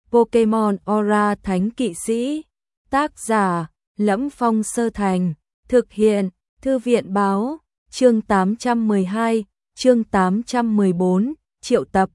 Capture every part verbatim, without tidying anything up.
Pokemon Aura Thánh Kỵ Sĩ. Tác giả: Lẫm Phong Sơ Thành. Thực hiện: Thư viện báo. Chương tám trăm mười hai, chương tám trăm mười bốn, triệu tập.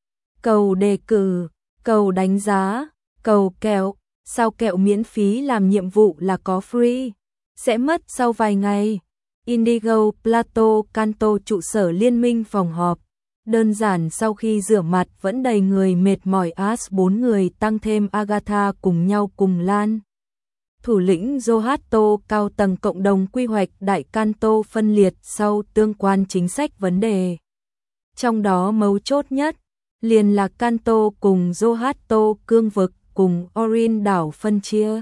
Cầu đề cử, cầu đánh giá, cầu kẹo. Sao kẹo miễn phí làm nhiệm vụ là có free? Sẽ mất sau vài ngày. Indigo Plateau Kanto, trụ sở liên minh phòng họp. Đơn giản sau khi rửa mặt vẫn đầy người mệt mỏi, Ash bốn người tăng thêm Agatha cùng nhau cùng Lan. Thủ lĩnh Zohato cao tầng cộng đồng quy hoạch Đại Kanto phân liệt sau tương quan chính sách vấn đề. Trong đó mấu chốt nhất liền là Kanto cùng Zohato cương vực cùng Orin đảo phân chia.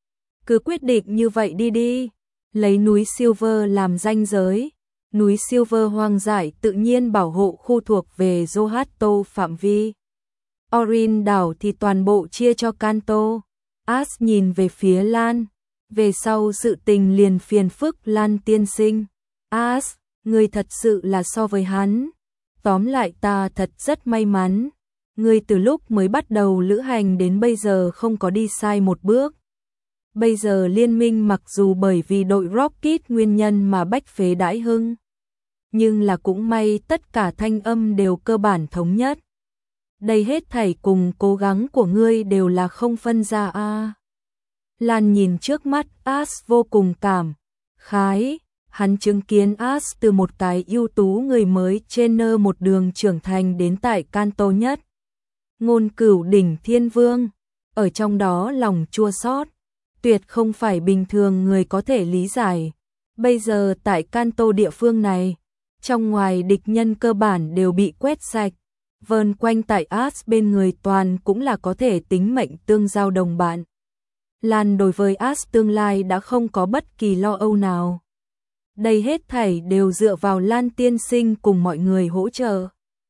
Cứ quyết định như vậy đi đi, lấy núi Silver làm ranh giới. Núi Silver hoang dại tự nhiên bảo hộ khu thuộc về Zohato phạm vi. Orin đảo thì toàn bộ chia cho Kanto. Ash nhìn về phía Lan. Về sau sự tình liền phiền phức Lan tiên sinh. Ash, người thật sự là so với hắn. Tóm lại ta thật rất may mắn. Người từ lúc mới bắt đầu lữ hành đến bây giờ không có đi sai một bước. Bây giờ liên minh mặc dù bởi vì đội Rocket nguyên nhân mà bách phế đãi hưng, nhưng là cũng may tất cả thanh âm đều cơ bản thống nhất. Đây hết thảy cùng cố gắng của ngươi đều là không phân ra a. À. Lan nhìn trước mắt Ash vô cùng cảm khái, hắn chứng kiến Ash từ một cái ưu tú người mới trainer một đường trưởng thành đến tại Kanto nhất. Ngôn cửu đỉnh thiên vương, ở trong đó lòng chua xót, tuyệt không phải bình thường người có thể lý giải. Bây giờ tại Kanto địa phương này, trong ngoài địch nhân cơ bản đều bị quét sạch, vờn quanh tại Ash bên người toàn cũng là có thể tính mệnh tương giao đồng bạn. Lan đối với Ash tương lai đã không có bất kỳ lo âu nào. Đây hết thảy đều dựa vào Lan tiên sinh cùng mọi người hỗ trợ.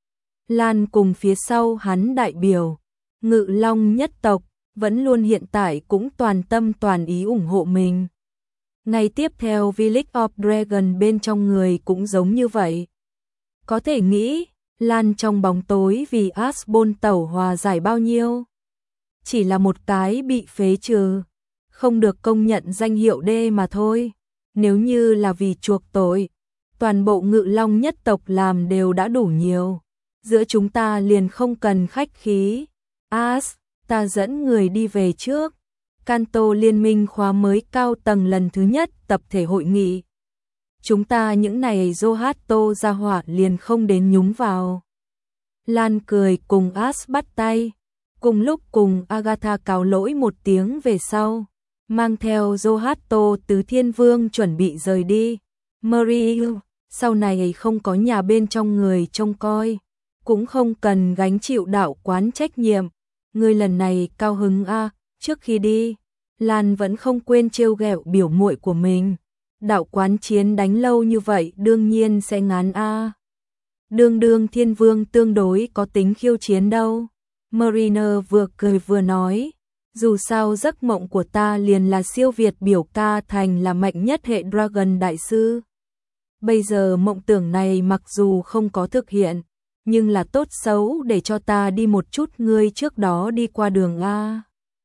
Lan cùng phía sau hắn đại biểu, Ngự Long nhất tộc, vẫn luôn hiện tại cũng toàn tâm toàn ý ủng hộ mình. Ngày tiếp theo Village of Dragon bên trong người cũng giống như vậy. Có thể nghĩ, Lan trong bóng tối vì Ashbone tẩu hòa giải bao nhiêu. Chỉ là một cái bị phế trừ, không được công nhận danh hiệu D mà thôi. Nếu như là vì chuộc tội, toàn bộ Ngự Long nhất tộc làm đều đã đủ nhiều. Giữa chúng ta liền không cần khách khí. Ash, ta dẫn người đi về trước. Kanto liên minh khóa mới cao tầng lần thứ nhất tập thể hội nghị. Chúng ta những này Zohato ra hỏa liền không đến nhúng vào. Lan cười cùng Ash bắt tay. Cùng lúc cùng Agatha cáo lỗi một tiếng về sau, mang theo Zohato tứ thiên vương chuẩn bị rời đi. Marie, sau này không có nhà bên trong người trông coi, cũng không cần gánh chịu đạo quán trách nhiệm. Người lần này cao hứng a. À, trước khi đi, Lan vẫn không quên trêu ghẹo biểu muội của mình. Đạo quán chiến đánh lâu như vậy đương nhiên sẽ ngán a. À. Đương đương thiên vương tương đối có tính khiêu chiến đâu. Mariner vừa cười vừa nói, dù sao giấc mộng của ta liền là siêu việt biểu ca thành là mạnh nhất hệ Dragon đại sư. Bây giờ mộng tưởng này mặc dù không có thực hiện, nhưng là tốt xấu để cho ta đi một chút ngươi trước đó đi qua đường a.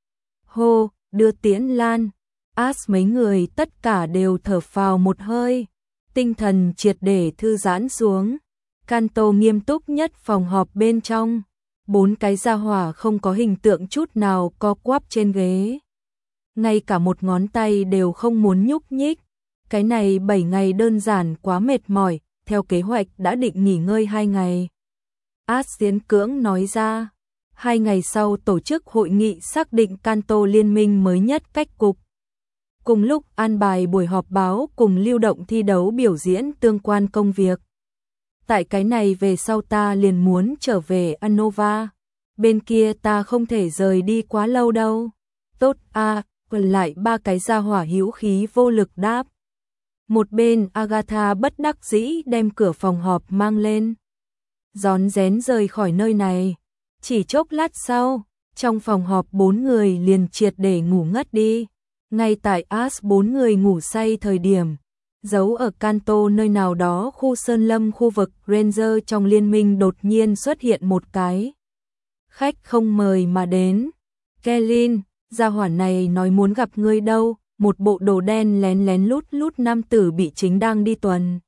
Hô, đưa tiễn Lan. Ash mấy người tất cả đều thở phào một hơi, tinh thần triệt để thư giãn xuống. Kanto nghiêm túc nhất phòng họp bên trong, bốn cái gia hỏa không có hình tượng chút nào co quắp trên ghế. Ngay cả một ngón tay đều không muốn nhúc nhích. Cái này bảy ngày đơn giản quá mệt mỏi, theo kế hoạch đã định nghỉ ngơi hai ngày. Ash Diễn cưỡng nói ra, hai ngày sau tổ chức hội nghị xác định Kanto liên minh mới nhất cách cục. Cùng lúc an bài buổi họp báo cùng lưu động thi đấu biểu diễn tương quan công việc. Tại cái này về sau ta liền muốn trở về Unova. Bên kia ta không thể rời đi quá lâu đâu. Tốt a, à, còn lại ba cái gia hỏa hữu khí vô lực đáp. Một bên Agatha bất đắc dĩ đem cửa phòng họp mang lên, rón rén rời khỏi nơi này. Chỉ chốc lát sau, trong phòng họp bốn người liền triệt để ngủ ngất đi. Ngay tại Ash bốn người ngủ say thời điểm, giấu ở Kanto nơi nào đó khu sơn lâm khu vực Ranger trong liên minh đột nhiên xuất hiện một cái khách không mời mà đến. Kellyn, gia hỏa này nói muốn gặp ngươi đâu, một bộ đồ đen lén lén lút lút nam tử bị chính đang đi tuần.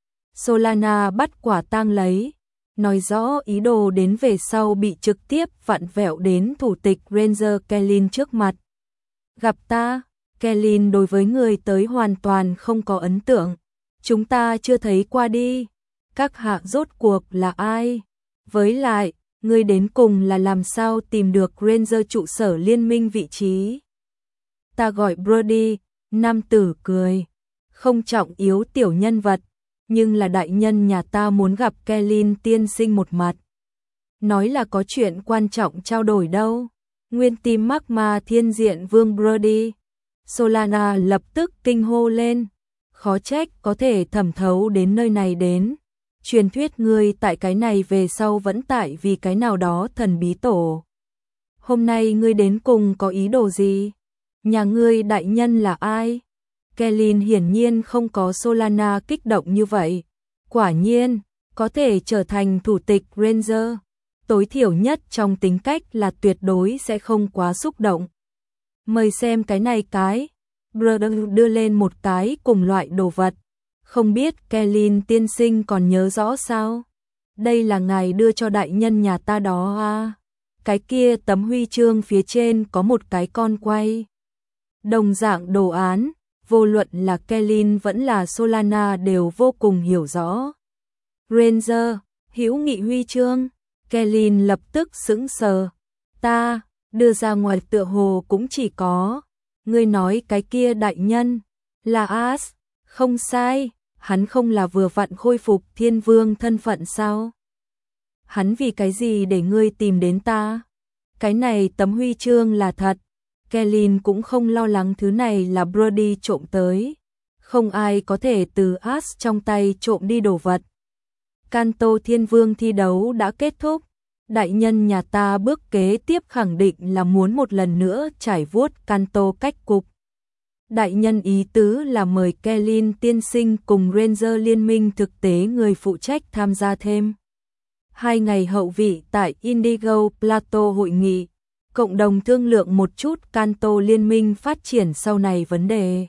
Solana bắt quả tang lấy, nói rõ ý đồ đến về sau bị trực tiếp vặn vẹo đến thủ tịch Ranger Kellyn trước mặt. Gặp ta, Kellyn đối với người tới hoàn toàn không có ấn tượng. Chúng ta chưa thấy qua đi. Các hạ rốt cuộc là ai? Với lại, ngươi đến cùng là làm sao tìm được Ranger trụ sở liên minh vị trí? Ta gọi Brody, nam tử cười. Không trọng yếu tiểu nhân vật, nhưng là đại nhân nhà ta muốn gặp Kellyn tiên sinh một mặt. Nói là có chuyện quan trọng trao đổi đâu. Nguyên tim mắc ma thiên diện vương Brody. Solana lập tức kinh hô lên. Khó trách có thể thẩm thấu đến nơi này đến. Truyền thuyết ngươi tại cái này về sau vẫn tại vì cái nào đó thần bí tổ. Hôm nay ngươi đến cùng có ý đồ gì? Nhà ngươi đại nhân là ai? Kellyn hiển nhiên không có Solana kích động như vậy. Quả nhiên, có thể trở thành thủ tịch Ranger. Tối thiểu nhất trong tính cách là tuyệt đối sẽ không quá xúc động. Mời xem cái này cái. Brother đưa lên một cái cùng loại đồ vật. Không biết Kellyn tiên sinh còn nhớ rõ sao? Đây là ngài đưa cho đại nhân nhà ta đó à? Cái kia tấm huy chương phía trên có một cái con quay. Đồng dạng đồ án, vô luận là Kellyn vẫn là Solana đều vô cùng hiểu rõ. Ranger, hữu nghị huy chương. Kellyn lập tức sững sờ. Ta, đưa ra ngoài tựa hồ cũng chỉ có. Ngươi nói cái kia đại nhân, là As, không sai, hắn không là vừa vặn khôi phục thiên vương thân phận sao? Hắn vì cái gì để ngươi tìm đến ta? Cái này tấm huy chương là thật. Kellyn cũng không lo lắng thứ này là Brody trộm tới. Không ai có thể từ As trong tay trộm đi đồ vật. Kanto thiên vương thi đấu đã kết thúc. Đại nhân nhà ta bước kế tiếp khẳng định là muốn một lần nữa trải vuốt Kanto cách cục. Đại nhân ý tứ là mời Kellyn tiên sinh cùng Ranger liên minh thực tế người phụ trách tham gia thêm. Hai ngày hậu vị tại Indigo Plateau hội nghị, cộng đồng thương lượng một chút Kanto liên minh phát triển sau này vấn đề.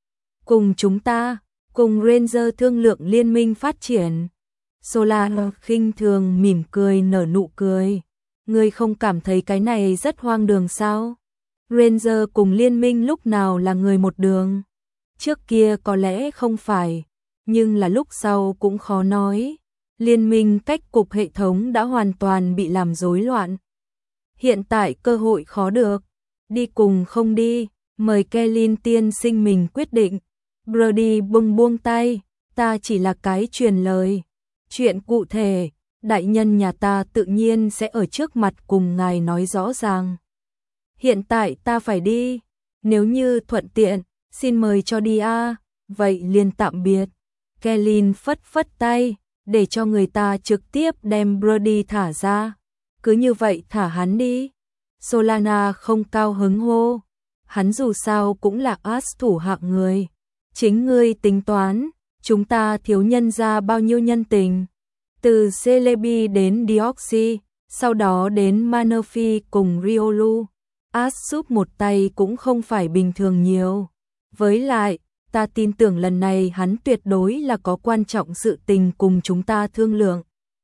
Cùng chúng ta, cùng Ranger thương lượng liên minh phát triển. Solana khinh thường mỉm cười nở nụ cười. Ngươi không cảm thấy cái này rất hoang đường sao? Ranger cùng liên minh lúc nào là người một đường? Trước kia có lẽ không phải, nhưng là lúc sau cũng khó nói. Liên minh cách cục hệ thống đã hoàn toàn bị làm rối loạn. Hiện tại cơ hội khó được. Đi cùng không đi, mời Kellyn tiên sinh mình quyết định. Brody buông buông tay, ta chỉ là cái truyền lời. Chuyện cụ thể, đại nhân nhà ta tự nhiên sẽ ở trước mặt cùng ngài nói rõ ràng. Hiện tại ta phải đi, nếu như thuận tiện, xin mời cho đi a, vậy liền tạm biệt. Kellyn phất phất tay, để cho người ta trực tiếp đem Brody thả ra. Cứ như vậy thả hắn đi. Solana không cao hứng hô. Hắn dù sao cũng là As thủ hạng người. Chính ngươi tính toán, chúng ta thiếu nhân ra bao nhiêu nhân tình. Từ Celebi đến Dioxy, sau đó đến Manaphy cùng Riolu. As giúp một tay cũng không phải bình thường nhiều. Với lại, ta tin tưởng lần này hắn tuyệt đối là có quan trọng sự tình cùng chúng ta thương lượng.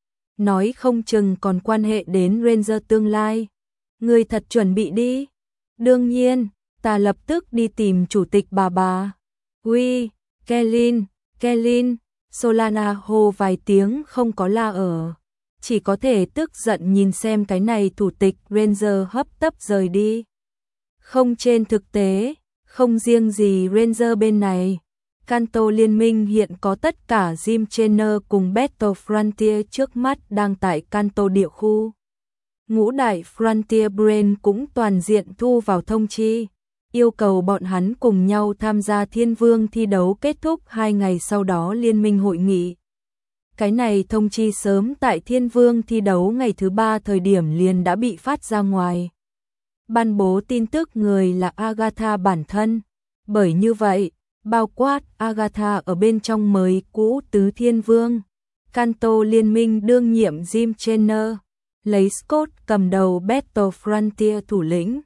Nói không chừng còn quan hệ đến Ranger tương lai. Ngươi thật chuẩn bị đi. Đương nhiên, ta lập tức đi tìm chủ tịch bà bà. Uy, Kellyn, Kellyn, Solana hô vài tiếng không có la ở. Chỉ có thể tức giận nhìn xem cái này thủ tịch Ranger hấp tấp rời đi. Không, trên thực tế, không riêng gì Ranger bên này. Kanto liên minh hiện có tất cả Gym Trainer cùng Battle Frontier trước mắt đang tại Kanto địa khu. Ngũ đại Frontier Brain cũng toàn diện thu vào thông chi, yêu cầu bọn hắn cùng nhau tham gia Thiên Vương thi đấu kết thúc hai ngày sau đó liên minh hội nghị. Cái này thông chi sớm tại Thiên Vương thi đấu ngày thứ ba thời điểm liền đã bị phát ra ngoài. Ban bố tin tức người là Agatha bản thân, bởi như vậy, bao quát Agatha ở bên trong mới cũ tứ Thiên Vương. Kanto liên minh đương nhiệm Gym Trainer, lấy Scott cầm đầu Battle Frontier thủ lĩnh,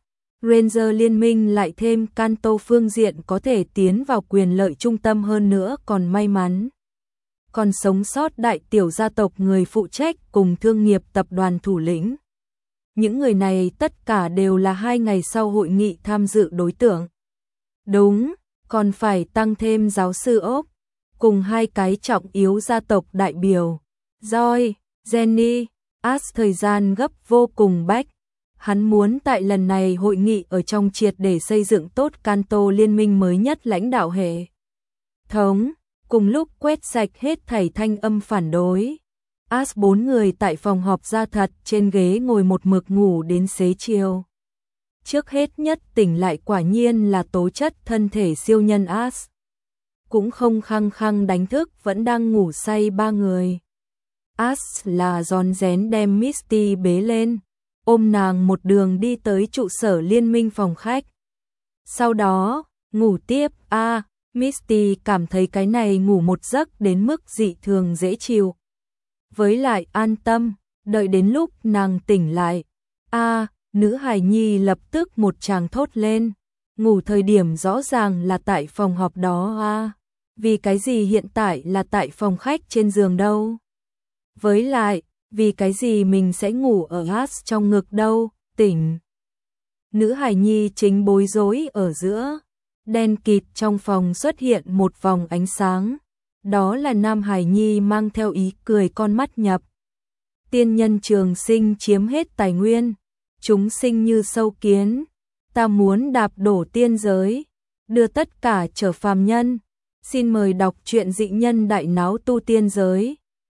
Ranger liên minh lại thêm Kanto phương diện có thể tiến vào quyền lợi trung tâm hơn nữa còn may mắn. Còn sống sót đại tiểu gia tộc người phụ trách cùng thương nghiệp tập đoàn thủ lĩnh. Những người này tất cả đều là hai ngày sau hội nghị tham dự đối tượng. Đúng, còn phải tăng thêm giáo sư ốc, cùng hai cái trọng yếu gia tộc đại biểu. Joy, Jenny, Ash thời gian gấp vô cùng bách. Hắn muốn tại lần này hội nghị ở trong triệt để xây dựng tốt Kanto liên minh mới nhất lãnh đạo hệ thống, cùng lúc quét sạch hết thảy thanh âm phản đối. Ash bốn người tại phòng họp ra thật trên ghế ngồi một mực ngủ đến xế chiều. Trước hết nhất tỉnh lại quả nhiên là tố chất thân thể siêu nhân Ash. Cũng không khăng khăng đánh thức vẫn đang ngủ say ba người. Ash là rón rén đem Misty bế lên, ôm nàng một đường đi tới trụ sở liên minh phòng khách. Sau đó, ngủ tiếp, a à, Misty cảm thấy cái này ngủ một giấc đến mức dị thường dễ chịu. Với lại an tâm, đợi đến lúc nàng tỉnh lại. a à, nữ hài nhi lập tức một tràng thốt lên. Ngủ thời điểm rõ ràng là tại phòng họp đó a à, vì cái gì hiện tại là tại phòng khách trên giường đâu? Với lại, vì cái gì mình sẽ ngủ ở Ash trong ngực đâu, tỉnh. Nữ hài nhi chính bối rối ở giữa. Đen kịt trong phòng xuất hiện một vòng ánh sáng. Đó là nam hài nhi mang theo ý cười con mắt nhập. Tiên nhân trường sinh chiếm hết tài nguyên. Chúng sinh như sâu kiến. Ta muốn đạp đổ tiên giới. Đưa tất cả trở phàm nhân. Xin mời đọc truyện dị nhân đại náo tu tiên giới.